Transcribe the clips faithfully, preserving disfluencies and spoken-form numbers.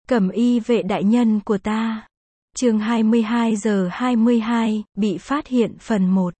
Cẩm y vệ đại nhân của ta. Chương hai mươi hai giờ hai mươi hai, bị phát hiện phần một.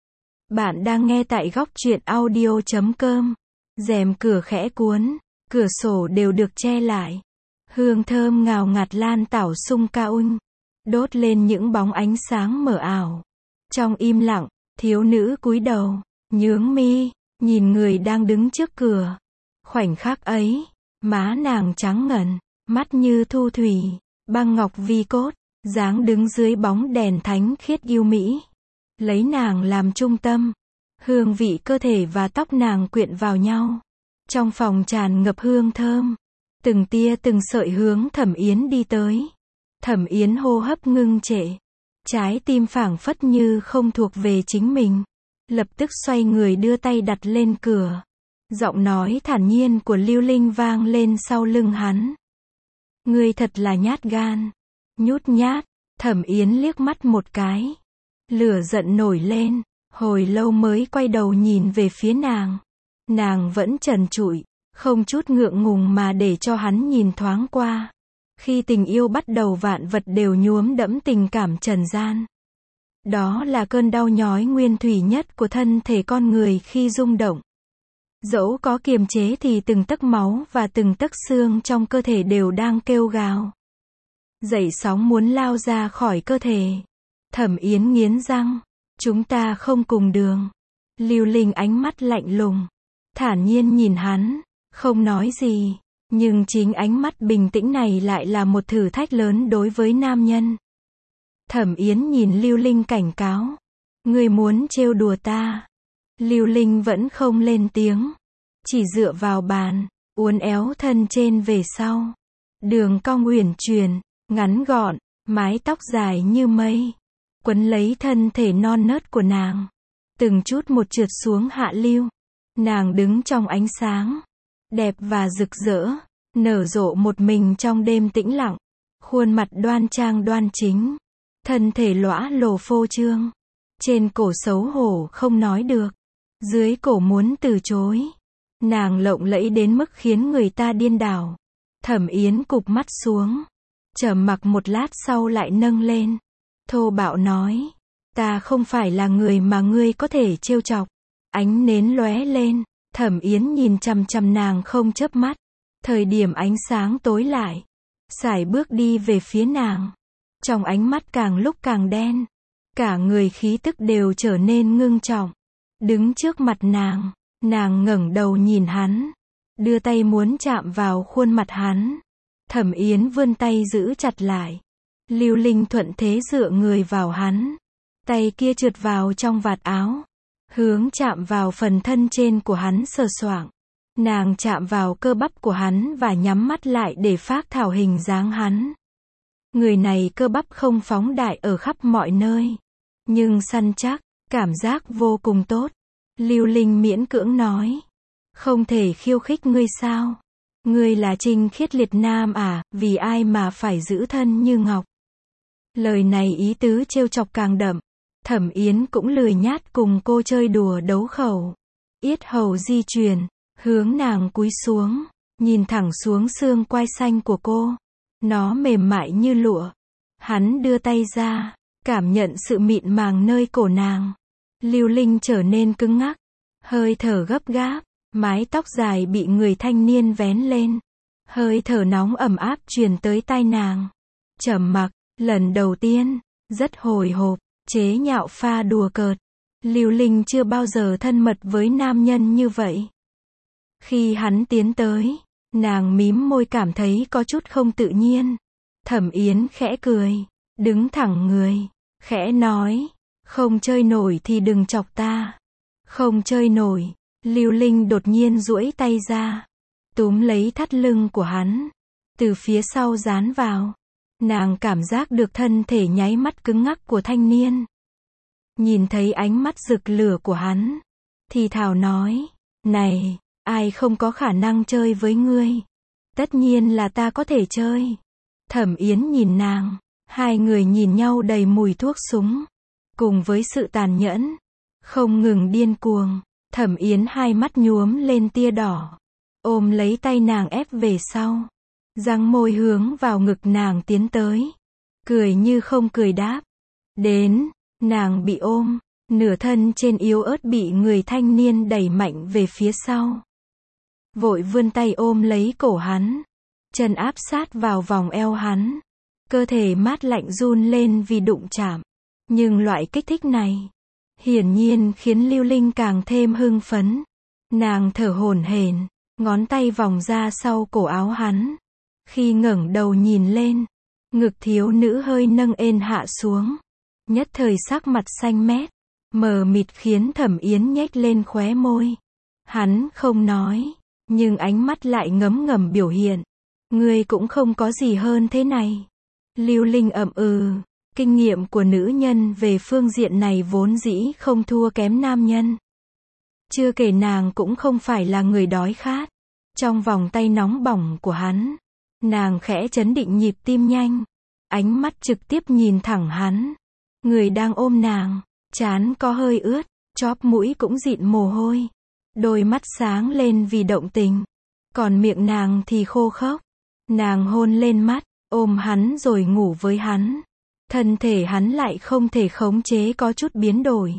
Bạn đang nghe tại góc truyện audio chấm com. Rèm cửa khẽ cuốn, cửa sổ đều được che lại. Hương thơm ngào ngạt lan tảo sung cao ung, đốt lên những bóng ánh sáng mờ ảo. Trong im lặng, thiếu nữ cúi đầu, nhướng mi, nhìn người đang đứng trước cửa. Khoảnh khắc ấy, má nàng trắng ngần, mắt như thu thủy, băng ngọc vi cốt, dáng đứng dưới bóng đèn thánh khiết yêu mỹ. Lấy nàng làm trung tâm, hương vị cơ thể và tóc nàng quyện vào nhau. Trong phòng tràn ngập hương thơm, từng tia từng sợi hướng Thẩm Yến đi tới. Thẩm Yến hô hấp ngưng trệ, trái tim phảng phất như không thuộc về chính mình. Lập tức xoay người đưa tay đặt lên cửa. Giọng nói thản nhiên của Lưu Linh vang lên sau lưng hắn. Ngươi thật là nhát gan, nhút nhát. Thẩm Yến liếc mắt một cái, lửa giận nổi lên, hồi lâu mới quay đầu nhìn về phía nàng. Nàng vẫn trần trụi, không chút ngượng ngùng mà để cho hắn nhìn thoáng qua. Khi tình yêu bắt đầu vạn vật đều nhuốm đẫm tình cảm trần gian. Đó là cơn đau nhói nguyên thủy nhất của thân thể con người khi rung động. Dẫu có kiềm chế thì từng tấc máu và từng tấc xương trong cơ thể đều đang kêu gào. Dậy sóng muốn lao ra khỏi cơ thể. Thẩm Yến nghiến răng. Chúng ta không cùng đường. Lưu Linh ánh mắt lạnh lùng, thản nhiên nhìn hắn, không nói gì. Nhưng chính ánh mắt bình tĩnh này lại là một thử thách lớn đối với nam nhân. Thẩm Yến nhìn Lưu Linh cảnh cáo. Ngươi muốn trêu đùa ta. Lưu Linh vẫn không lên tiếng, chỉ dựa vào bàn, uốn éo thân trên về sau. Đường cong uyển chuyển, ngắn gọn, mái tóc dài như mây, quấn lấy thân thể non nớt của nàng. Từng chút một trượt xuống hạ lưu. Nàng đứng trong ánh sáng, đẹp và rực rỡ, nở rộ một mình trong đêm tĩnh lặng. Khuôn mặt đoan trang đoan chính, thân thể lõa lồ phô trương. Trên cổ xấu hổ không nói được, dưới cổ muốn từ chối. Nàng lộng lẫy đến mức khiến người ta điên đảo. Thẩm Yến cụp mắt xuống, trầm mặc một lát sau lại nâng lên, thô bạo nói, ta không phải là người mà ngươi có thể trêu chọc. Ánh nến lóe lên, Thẩm Yến nhìn chằm chằm nàng không chớp mắt. Thời điểm ánh sáng tối lại, sải bước đi về phía nàng. Trong ánh mắt càng lúc càng đen, cả người khí tức đều trở nên ngưng trọng. Đứng trước mặt nàng, nàng ngẩng đầu nhìn hắn, đưa tay muốn chạm vào khuôn mặt hắn. Thẩm Yến vươn tay giữ chặt lại. Lưu Linh thuận thế dựa người vào hắn, tay kia trượt vào trong vạt áo, hướng chạm vào phần thân trên của hắn sờ soạng. Nàng chạm vào cơ bắp của hắn và nhắm mắt lại để phác thảo hình dáng hắn. Người này cơ bắp không phóng đại ở khắp mọi nơi, nhưng săn chắc, cảm giác vô cùng tốt. Lưu Linh miễn cưỡng nói, không thể khiêu khích ngươi sao? Ngươi là Trinh Khiết Liệt Nam à, vì ai mà phải giữ thân như ngọc? Lời này ý tứ trêu chọc càng đậm. Thẩm Yến cũng lười nhát cùng cô chơi đùa đấu khẩu. Yết hầu di chuyển, hướng nàng cúi xuống, nhìn thẳng xuống xương quai xanh của cô. Nó mềm mại như lụa. Hắn đưa tay ra, cảm nhận sự mịn màng nơi cổ nàng. Lưu Linh trở nên cứng ngắc, hơi thở gấp gáp, mái tóc dài bị người thanh niên vén lên. Hơi thở nóng ẩm áp truyền tới tai nàng. Trầm mặc, lần đầu tiên, rất hồi hộp, chế nhạo pha đùa cợt. Lưu Linh chưa bao giờ thân mật với nam nhân như vậy. Khi hắn tiến tới, nàng mím môi cảm thấy có chút không tự nhiên. Thẩm Yến khẽ cười, đứng thẳng người, khẽ nói, không chơi nổi thì đừng chọc ta. Không chơi nổi. Lưu Linh đột nhiên duỗi tay ra, túm lấy thắt lưng của hắn, từ phía sau dán vào. Nàng cảm giác được thân thể nháy mắt cứng ngắc của thanh niên. Nhìn thấy ánh mắt rực lửa của hắn, thì thào nói, này, ai không có khả năng chơi với ngươi? Tất nhiên là ta có thể chơi. Thẩm Yến nhìn nàng, hai người nhìn nhau đầy mùi thuốc súng, cùng với sự tàn nhẫn, không ngừng điên cuồng. Thẩm Yến hai mắt nhuốm lên tia đỏ, ôm lấy tay nàng ép về sau. răng môi hướng vào ngực nàng tiến tới. Cười như không cười đáp. Đến, nàng bị ôm, nửa thân trên yếu ớt bị người thanh niên đẩy mạnh về phía sau. Vội vươn tay ôm lấy cổ hắn, chân áp sát vào vòng eo hắn. Cơ thể mát lạnh run lên vì đụng chạm. Nhưng loại kích thích này, hiển nhiên khiến Lưu Linh càng thêm hưng phấn. Nàng thở hổn hển, ngón tay vòng ra sau cổ áo hắn. Khi ngẩng đầu nhìn lên, ngực thiếu nữ hơi nâng ên hạ xuống. Nhất thời sắc mặt xanh mét, mờ mịt khiến Thẩm Yến nhếch lên khóe môi. Hắn không nói, nhưng ánh mắt lại ngấm ngầm biểu hiện. Ngươi cũng không có gì hơn thế này. Lưu Linh ậm ừ, kinh nghiệm của nữ nhân về phương diện này vốn dĩ không thua kém nam nhân. Chưa kể nàng cũng không phải là người đói khát. Trong vòng tay nóng bỏng của hắn, nàng khẽ chấn định nhịp tim nhanh. Ánh mắt trực tiếp nhìn thẳng hắn. Người đang ôm nàng, trán có hơi ướt, chóp mũi cũng dịn mồ hôi. Đôi mắt sáng lên vì động tình. Còn miệng nàng thì khô khốc. Nàng hôn lên mắt, ôm hắn rồi ngủ với hắn. Thân thể hắn lại không thể khống chế có chút biến đổi.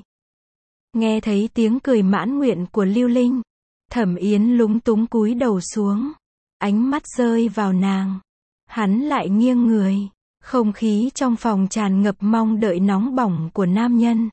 Nghe thấy tiếng cười mãn nguyện của Lưu Linh, Thẩm Yến lúng túng cúi đầu xuống. Ánh mắt rơi vào nàng. Hắn lại nghiêng người. Không khí trong phòng tràn ngập mong đợi nóng bỏng của nam nhân.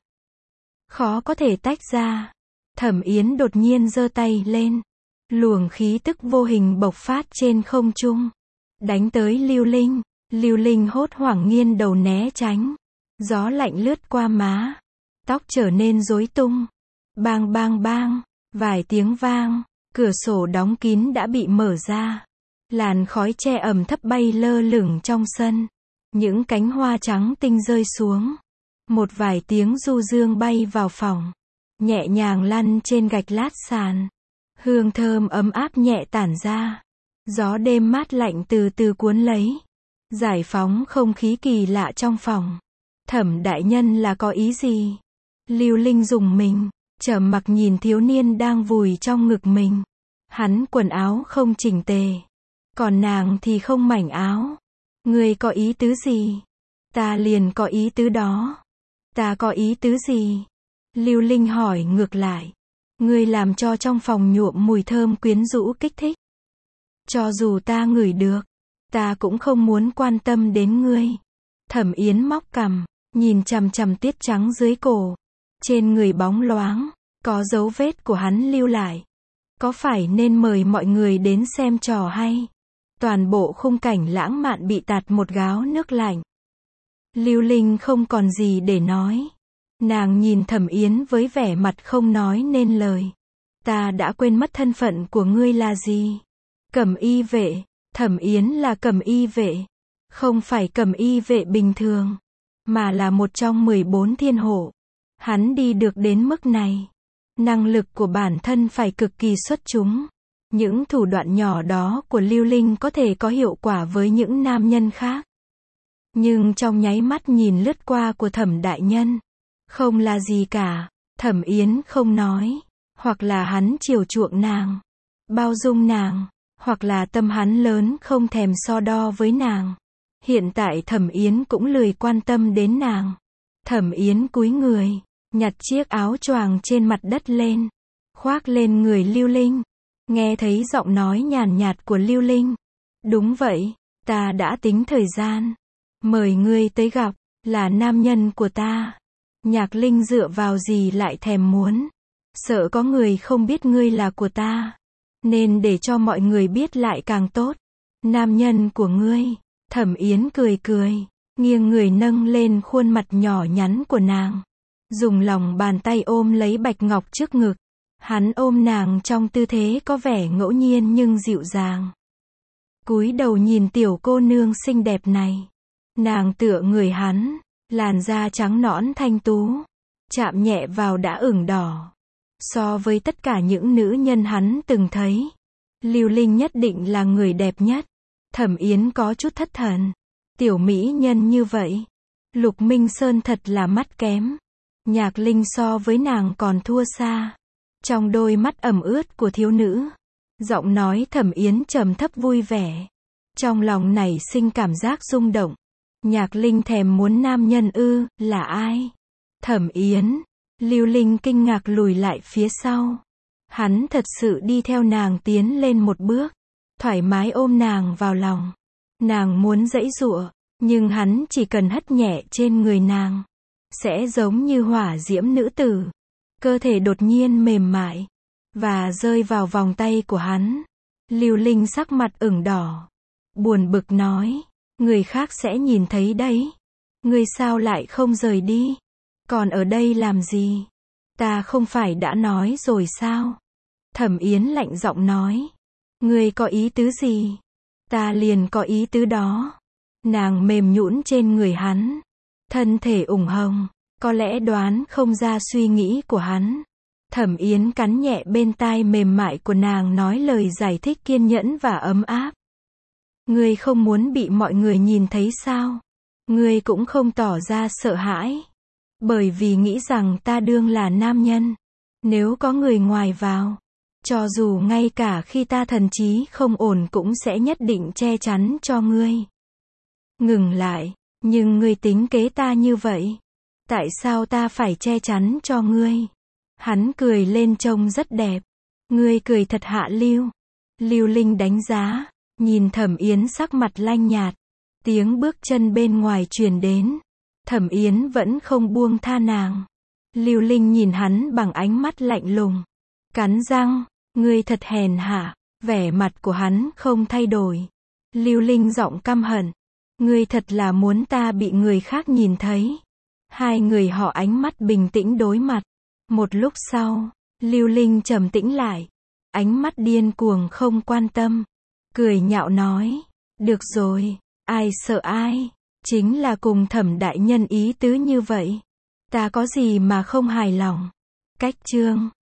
Khó có thể tách ra. Thẩm Yến đột nhiên giơ tay lên. Luồng khí tức vô hình bộc phát trên không trung. Đánh tới Lưu Linh. Lưu Linh hốt hoảng nghiêng đầu né tránh. Gió lạnh lướt qua má. Tóc trở nên rối tung. Bang bang bang. Vài tiếng vang. Cửa sổ đóng kín đã bị mở ra. Làn khói che ẩm thấp bay lơ lửng trong sân. Những cánh hoa trắng tinh rơi xuống. Một vài tiếng du dương bay vào phòng. Nhẹ nhàng lăn trên gạch lát sàn. Hương thơm ấm áp nhẹ tản ra. Gió đêm mát lạnh từ từ cuốn lấy. Giải phóng không khí kỳ lạ trong phòng. Thẩm đại nhân là có ý gì? Lưu Linh rùng mình, trầm mặc nhìn thiếu niên đang vùi trong ngực mình. Hắn quần áo không chỉnh tề. Còn nàng thì không mảnh áo. Ngươi có ý tứ gì? Ta liền có ý tứ đó. Ta có ý tứ gì? Lưu Linh hỏi ngược lại. Ngươi làm cho trong phòng nhuộm mùi thơm quyến rũ kích thích. Cho dù ta ngửi được, ta cũng không muốn quan tâm đến ngươi. Thẩm Yến móc cằm, nhìn chằm chằm tiết trắng dưới cổ. Trên người bóng loáng, có dấu vết của hắn lưu lại. Có phải nên mời mọi người đến xem trò hay? Toàn bộ khung cảnh lãng mạn bị tạt một gáo nước lạnh. Lưu Linh không còn gì để nói. Nàng nhìn Thẩm Yến với vẻ mặt không nói nên lời. Ta đã quên mất thân phận của ngươi là gì? Cẩm y vệ. Thẩm Yến là cẩm y vệ. Không phải cẩm y vệ bình thường, mà là một trong mười bốn thiên hộ. Hắn đi được đến mức này. Năng lực của bản thân phải cực kỳ xuất chúng. Những thủ đoạn nhỏ đó của Lưu Linh có thể có hiệu quả với những nam nhân khác. Nhưng trong nháy mắt nhìn lướt qua của Thẩm đại nhân, không là gì cả. Thẩm Yến không nói. Hoặc là hắn chiều chuộng nàng, bao dung nàng, hoặc là tâm hắn lớn không thèm so đo với nàng. Hiện tại Thẩm Yến cũng lười quan tâm đến nàng. Thẩm Yến cúi người, nhặt chiếc áo choàng trên mặt đất lên, khoác lên người Lưu Linh. Nghe thấy giọng nói nhàn nhạt của Lưu Linh. Đúng vậy, ta đã tính thời gian. Mời ngươi tới gặp, là nam nhân của ta. Nhạc Linh dựa vào gì lại thèm muốn. Sợ có người không biết ngươi là của ta. Nên để cho mọi người biết lại càng tốt. Nam nhân của ngươi. Thẩm Yến cười cười, nghiêng người nâng lên khuôn mặt nhỏ nhắn của nàng. Dùng lòng bàn tay ôm lấy bạch ngọc trước ngực. Hắn ôm nàng trong tư thế có vẻ ngẫu nhiên nhưng dịu dàng. Cúi đầu nhìn tiểu cô nương xinh đẹp này. Nàng tựa người hắn, làn da trắng nõn thanh tú, chạm nhẹ vào đã ửng đỏ. So với tất cả những nữ nhân hắn từng thấy, Lưu Linh nhất định là người đẹp nhất. Thẩm Yến có chút thất thần. Tiểu mỹ nhân như vậy, Lục Minh Sơn thật là mắt kém. Nhạc Linh so với nàng còn thua xa. Trong đôi mắt ẩm ướt của thiếu nữ, giọng nói Thẩm Yến trầm thấp vui vẻ. Trong lòng nảy sinh cảm giác rung động. Nhạc Linh thèm muốn nam nhân ư, là ai? Thẩm Yến. Lưu Linh kinh ngạc lùi lại phía sau. Hắn thật sự đi theo nàng tiến lên một bước, thoải mái ôm nàng vào lòng. Nàng muốn giãy giụa, nhưng hắn chỉ cần hất nhẹ trên người nàng, sẽ giống như hỏa diễm nữ tử. Cơ thể đột nhiên mềm mại, và rơi vào vòng tay của hắn. Lưu Linh sắc mặt ửng đỏ, buồn bực nói, người khác sẽ nhìn thấy đấy. Ngươi sao lại không rời đi? Còn ở đây làm gì? Ta không phải đã nói rồi sao? Thẩm Yến lạnh giọng nói, ngươi có ý tứ gì? Ta liền có ý tứ đó. Nàng mềm nhũn trên người hắn, thân thể ửng hồng, có lẽ đoán không ra suy nghĩ của hắn. Thẩm Yến cắn nhẹ bên tai mềm mại của nàng, nói lời giải thích kiên nhẫn và ấm áp. Ngươi không muốn bị mọi người nhìn thấy sao? Ngươi cũng không tỏ ra sợ hãi, bởi vì nghĩ rằng ta đương là nam nhân. Nếu có người ngoài vào, cho dù ngay cả khi ta thần trí không ổn cũng sẽ nhất định che chắn cho ngươi. Ngừng lại, nhưng ngươi tính kế ta như vậy, tại sao ta phải che chắn cho ngươi? Hắn cười lên trông rất đẹp. Ngươi cười thật hạ lưu. Lưu Linh đánh giá, nhìn Thẩm Yến sắc mặt lanh nhạt. Tiếng bước chân bên ngoài truyền đến. Thẩm Yến vẫn không buông tha nàng. Lưu Linh nhìn hắn bằng ánh mắt lạnh lùng, cắn răng, ngươi thật hèn hạ. Vẻ mặt của hắn không thay đổi. Lưu Linh giọng căm hận, ngươi thật là muốn ta bị người khác nhìn thấy. Hai người họ ánh mắt bình tĩnh đối mặt. Một lúc sau, Lưu Linh trầm tĩnh lại, ánh mắt điên cuồng không quan tâm, cười nhạo nói, được rồi, ai sợ ai, chính là cùng Thẩm đại nhân ý tứ như vậy, ta có gì mà không hài lòng. Cách chương